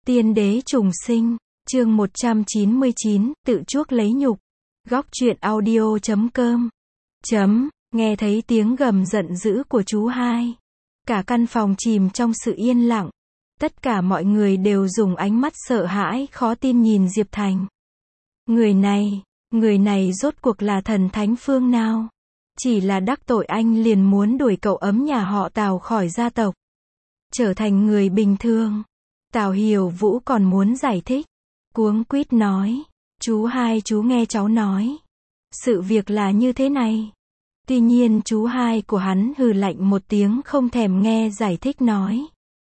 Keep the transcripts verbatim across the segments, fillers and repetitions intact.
Tiên đế trùng sinh, chương một trăm chín mươi chín, tự chuốc lấy nhục. Góc truyện audio chấm com. Chấm, nghe thấy tiếng gầm giận dữ của chú hai. Cả căn phòng chìm trong sự yên lặng. Tất cả mọi người đều dùng ánh mắt sợ hãi, khó tin nhìn Diệp Thành. Người này, người này rốt cuộc là thần thánh phương nào? Chỉ là đắc tội anh liền muốn đuổi cậu ấm nhà họ Tào khỏi gia tộc. Trở thành người bình thường. Tào Hiểu Vũ còn muốn giải thích. Cuống quýt nói. Chú hai chú nghe cháu nói. Sự việc là như thế này. Tuy nhiên chú hai của hắn hừ lạnh một tiếng không thèm nghe giải thích nói.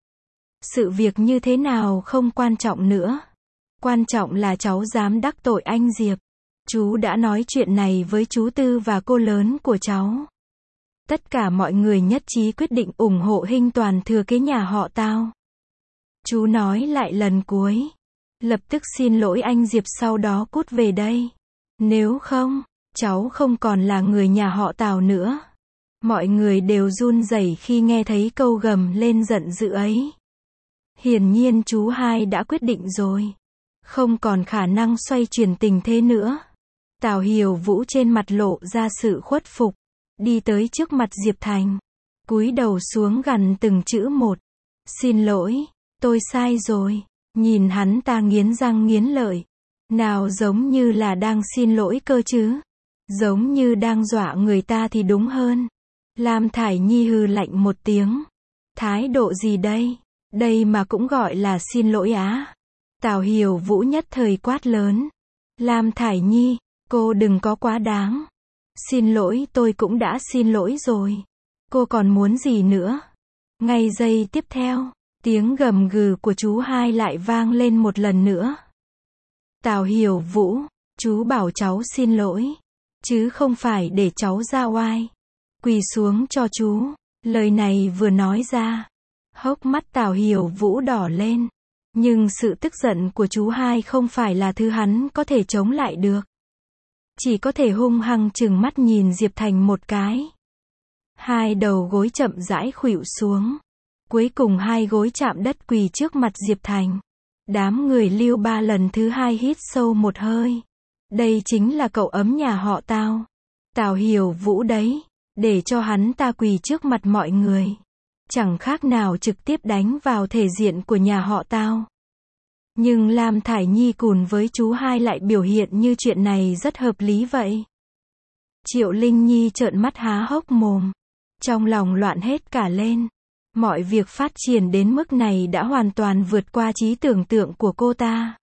Sự việc như thế nào không quan trọng nữa. Quan trọng là cháu dám đắc tội anh Diệp. Chú đã nói chuyện này với chú Tư và cô lớn của cháu. Tất cả mọi người nhất trí quyết định ủng hộ Hinh Toàn thừa kế nhà họ Tào. Chú nói lại lần cuối. Lập tức xin lỗi anh Diệp sau đó cút về đây. Nếu không, cháu không còn là người nhà họ Tào nữa. Mọi người đều run rẩy khi nghe thấy câu gầm lên giận dữ ấy. Hiển nhiên chú hai đã quyết định rồi. Không còn khả năng xoay chuyển tình thế nữa. Tào Hiểu Vũ trên mặt lộ ra sự khuất phục. Đi tới trước mặt Diệp Thành. Cúi đầu xuống gằn từng chữ một. Xin lỗi, tôi sai rồi. Nhìn hắn ta nghiến răng nghiến lợi. Nào giống như là đang xin lỗi cơ chứ. Giống như đang dọa người ta thì đúng hơn. Lam Thải Nhi hừ lạnh một tiếng. Thái độ gì đây? Đây mà cũng gọi là xin lỗi á? Tào Hiểu Vũ nhất thời quát lớn. Lam Thải Nhi, cô đừng có quá đáng. Xin lỗi, tôi cũng đã xin lỗi rồi. Cô còn muốn gì nữa? Ngay giây tiếp theo, tiếng gầm gừ của chú hai lại vang lên một lần nữa. Tào Hiểu Vũ, chú bảo cháu xin lỗi, chứ không phải để cháu ra oai. Quỳ xuống cho chú. Lời này vừa nói ra, hốc mắt Tào Hiểu Vũ đỏ lên. Nhưng sự tức giận của chú hai không phải là thứ hắn có thể chống lại được. Chỉ có thể hung hăng trừng mắt nhìn Diệp Thành một cái. Hai đầu gối chậm rãi khuỵu xuống. Cuối cùng hai gối chạm đất quỳ trước mặt Diệp Thành. Đám người Lưu Ba lần thứ hai hít sâu một hơi. Đây chính là cậu ấm nhà họ Tào. Tào Hiểu Vũ đấy. Để cho hắn ta quỳ trước mặt mọi người. Chẳng khác nào trực tiếp đánh vào thể diện của nhà họ Tào. Nhưng Lam Thải Nhi cùng với chú hai lại biểu hiện như chuyện này rất hợp lý vậy. Triệu Linh Nhi trợn mắt há hốc mồm. Trong lòng loạn hết cả lên. Mọi việc phát triển đến mức này đã hoàn toàn vượt qua trí tưởng tượng của cô ta.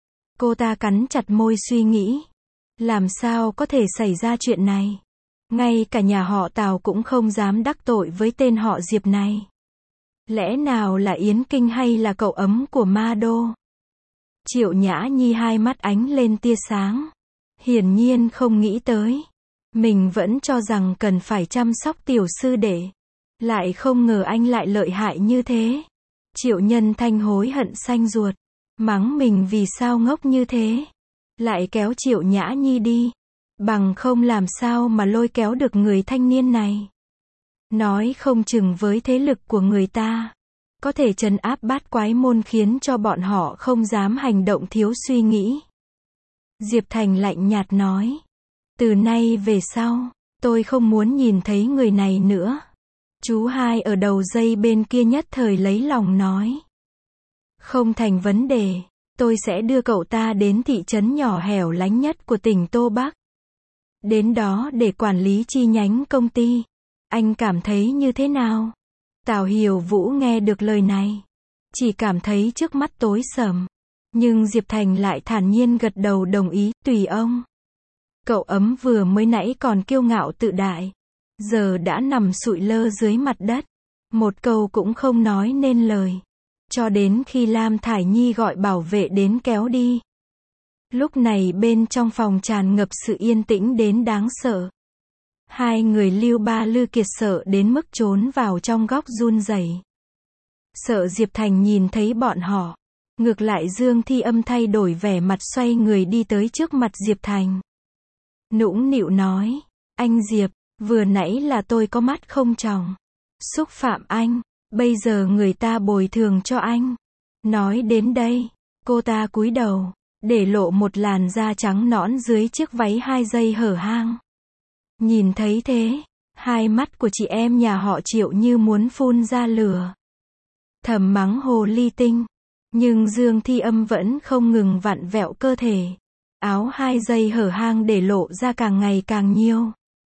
Cô ta cắn chặt môi suy nghĩ. Làm sao có thể xảy ra chuyện này? Ngay cả nhà họ Tào cũng không dám đắc tội với tên họ Diệp này. Lẽ nào là Yến Kinh hay là cậu ấm của Ma Đô? Triệu Nhã Nhi hai mắt ánh lên tia sáng. Hiển nhiên không nghĩ tới. Mình vẫn cho rằng cần phải chăm sóc tiểu sư đệ. Lại không ngờ anh lại lợi hại như thế. Triệu Nhân Thanh hối hận xanh ruột. Mắng mình vì sao ngốc như thế. Lại kéo Triệu Nhã Nhi đi. Bằng không làm sao mà lôi kéo được người thanh niên này. Nói không chừng với thế lực của người ta. Có thể trấn áp bát quái môn khiến cho bọn họ không dám hành động thiếu suy nghĩ. Diệp Thành lạnh nhạt nói. Từ nay về sau, tôi không muốn nhìn thấy người này nữa. Chú hai ở đầu dây bên kia nhất thời lấy lòng nói. Không thành vấn đề, tôi sẽ đưa cậu ta đến thị trấn nhỏ hẻo lánh nhất của tỉnh Tô Bắc. Đến đó để quản lý chi nhánh công ty. Anh cảm thấy như thế nào? Tào Hiểu Vũ nghe được lời này. Chỉ cảm thấy trước mắt tối sầm. Nhưng Diệp Thành lại thản nhiên gật đầu đồng ý, tùy ông. Cậu ấm vừa mới nãy còn kiêu ngạo tự đại. Giờ đã nằm sụi lơ dưới mặt đất. Một câu cũng không nói nên lời. Cho đến khi Lam Thải Nhi gọi bảo vệ đến kéo đi. Lúc này bên trong phòng tràn ngập sự yên tĩnh đến đáng sợ. Hai người Lưu Ba Lư Kiệt sợ đến mức trốn vào trong góc run rẩy. Sợ Diệp Thành nhìn thấy bọn họ. Ngược lại Dương Thi Âm thay đổi vẻ mặt xoay người đi tới trước mặt Diệp Thành. Nũng nịu nói. Anh Diệp, vừa nãy là tôi có mắt không tròng. Xúc phạm anh. Bây giờ người ta bồi thường cho anh. Nói đến đây, Cô ta cúi đầu, để lộ một làn da trắng nõn dưới chiếc váy hai dây hở hang. Nhìn thấy thế, hai mắt của chị em nhà họ Triệu như muốn phun ra lửa. Thầm mắng hồ ly tinh. Nhưng Dương Thi Âm vẫn không ngừng vặn vẹo cơ thể. Áo hai dây hở hang để lộ ra càng ngày càng nhiều.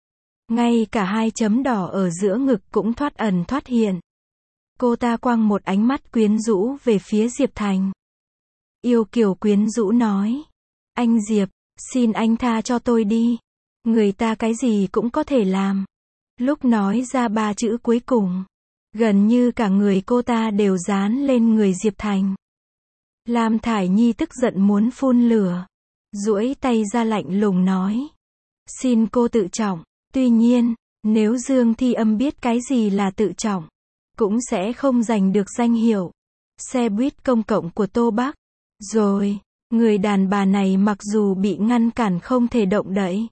Ngay cả hai chấm đỏ ở giữa ngực cũng thoát ẩn thoát hiện. Cô ta quăng một ánh mắt quyến rũ về phía Diệp Thành. Yêu kiều quyến rũ nói. Anh Diệp, xin anh tha cho tôi đi. Người ta cái gì cũng có thể làm. Lúc nói ra ba chữ cuối cùng, gần như cả người cô ta đều dán lên người Diệp Thành. Lam Thải Nhi tức giận muốn phun lửa. Duỗi tay ra lạnh lùng nói. Xin cô tự trọng. Tuy nhiên, nếu Dương Thi Âm biết cái gì là tự trọng, cũng sẽ không giành được danh hiệu xe buýt công cộng của Tô Bắc. Rồi, người đàn bà này mặc dù bị ngăn cản không thể động đậy,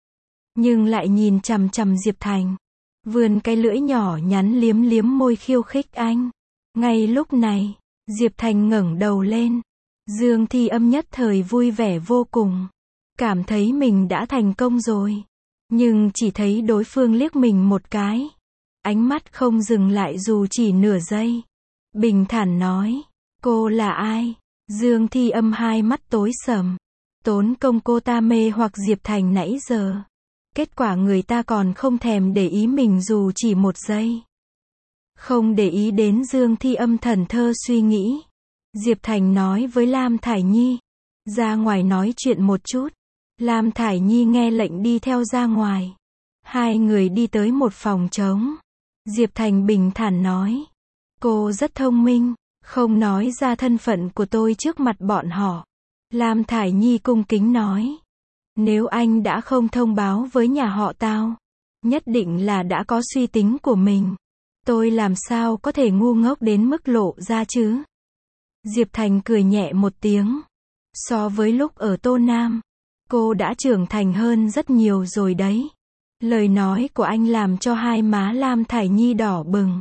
nhưng lại nhìn chằm chằm Diệp Thành, vươn cái lưỡi nhỏ nhắn liếm liếm môi khiêu khích anh. Ngay lúc này, Diệp Thành ngẩng đầu lên. Dương Thi Âm nhất thời vui vẻ vô cùng, cảm thấy mình đã thành công rồi. Nhưng chỉ thấy đối phương liếc mình một cái, ánh mắt không dừng lại dù chỉ nửa giây. Bình thản nói, cô là ai? Dương Thi Âm hai mắt tối sầm. Tốn công cô ta mê hoặc Diệp Thành nãy giờ. Kết quả người ta còn không thèm để ý mình dù chỉ một giây. Không để ý đến Dương Thi Âm thần thơ suy nghĩ. Diệp Thành nói với Lam Thải Nhi, ra ngoài nói chuyện một chút. Lam Thải Nhi nghe lệnh đi theo ra ngoài. Hai người đi tới một phòng trống. Diệp Thành bình thản nói, cô rất thông minh, không nói ra thân phận của tôi trước mặt bọn họ. Lam Thải Nhi cung kính nói, nếu anh đã không thông báo với nhà họ Tao, nhất định là đã có suy tính của mình. Tôi làm sao có thể ngu ngốc đến mức lộ ra chứ? Diệp Thành cười nhẹ một tiếng. So với lúc ở Tô Nam, cô đã trưởng thành hơn rất nhiều rồi đấy. Lời nói của anh làm cho hai má Lam Thải Nhi đỏ bừng.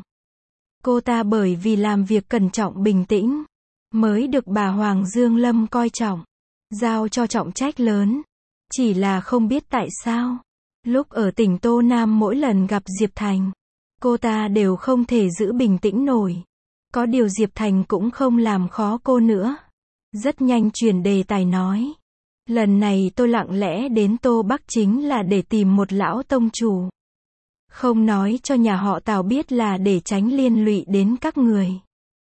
Cô ta bởi vì làm việc cẩn trọng bình tĩnh, mới được bà Hoàng Dương Lâm coi trọng, giao cho trọng trách lớn. Chỉ là không biết tại sao, lúc ở tỉnh Tô Nam mỗi lần gặp Diệp Thành, cô ta đều không thể giữ bình tĩnh nổi. Có điều Diệp Thành cũng không làm khó cô nữa. Rất nhanh chuyển đề tài nói, lần này tôi lặng lẽ đến Tô Bắc chính là để tìm một lão tông chủ. Không nói cho nhà họ Tào biết là để tránh liên lụy đến các người.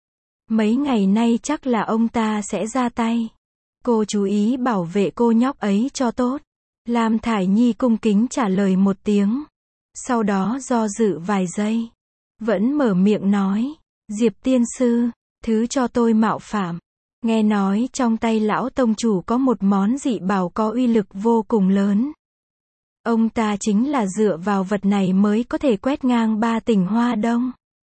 Mấy ngày nay chắc là ông ta sẽ ra tay. Cô chú ý bảo vệ cô nhóc ấy cho tốt. Lam Thải Nhi cung kính trả lời một tiếng. Sau đó do dự vài giây, vẫn mở miệng nói, Diệp tiên sư, thứ cho tôi mạo phạm. Nghe nói trong tay lão tông chủ có một món dị bảo có uy lực vô cùng lớn. Ông ta chính là dựa vào vật này mới có thể quét ngang ba tỉnh Hoa Đông,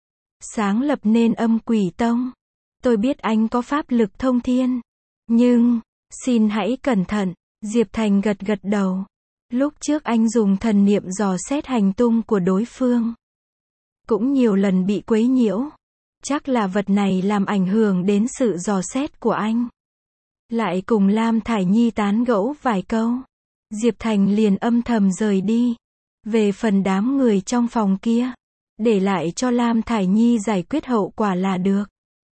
sáng lập nên Âm Quỷ Tông. Tôi biết anh có pháp lực thông thiên, nhưng, xin hãy cẩn thận. Diệp Thành gật gật đầu. Lúc trước anh dùng thần niệm dò xét hành tung của đối phương, cũng nhiều lần bị quấy nhiễu. Chắc là vật này làm ảnh hưởng đến sự dò xét của anh. Lại cùng Lam Thải Nhi tán gẫu vài câu, Diệp Thành liền âm thầm rời đi. Về phần đám người trong phòng kia, để lại cho Lam Thải Nhi giải quyết hậu quả là được.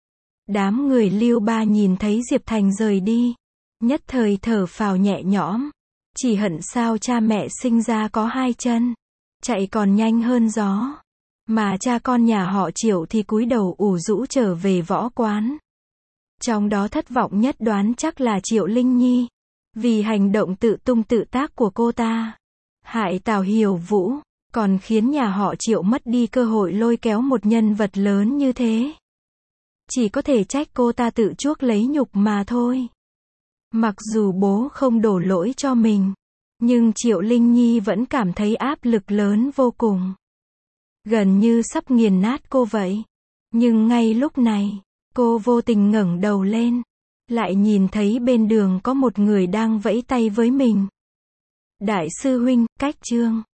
Đám người Lưu Ba nhìn thấy Diệp Thành rời đi, nhất thời thở phào nhẹ nhõm. Chỉ hận sao cha mẹ sinh ra có hai chân, chạy còn nhanh hơn gió. Mà cha con nhà họ Triệu thì cúi đầu ủ rũ trở về võ quán. Trong đó thất vọng nhất đoán chắc là Triệu Linh Nhi, vì hành động tự tung tự tác của cô ta, hại Tào Hiểu Vũ, còn khiến nhà họ Triệu mất đi cơ hội lôi kéo một nhân vật lớn như thế. Chỉ có thể trách cô ta tự chuốc lấy nhục mà thôi. Mặc dù bố không đổ lỗi cho mình, nhưng Triệu Linh Nhi vẫn cảm thấy áp lực lớn vô cùng. Gần như sắp nghiền nát cô vậy. Nhưng ngay lúc này, cô vô tình ngẩng đầu lên, lại nhìn thấy bên đường có một người đang vẫy tay với mình. Đại sư huynh, Cách Trương.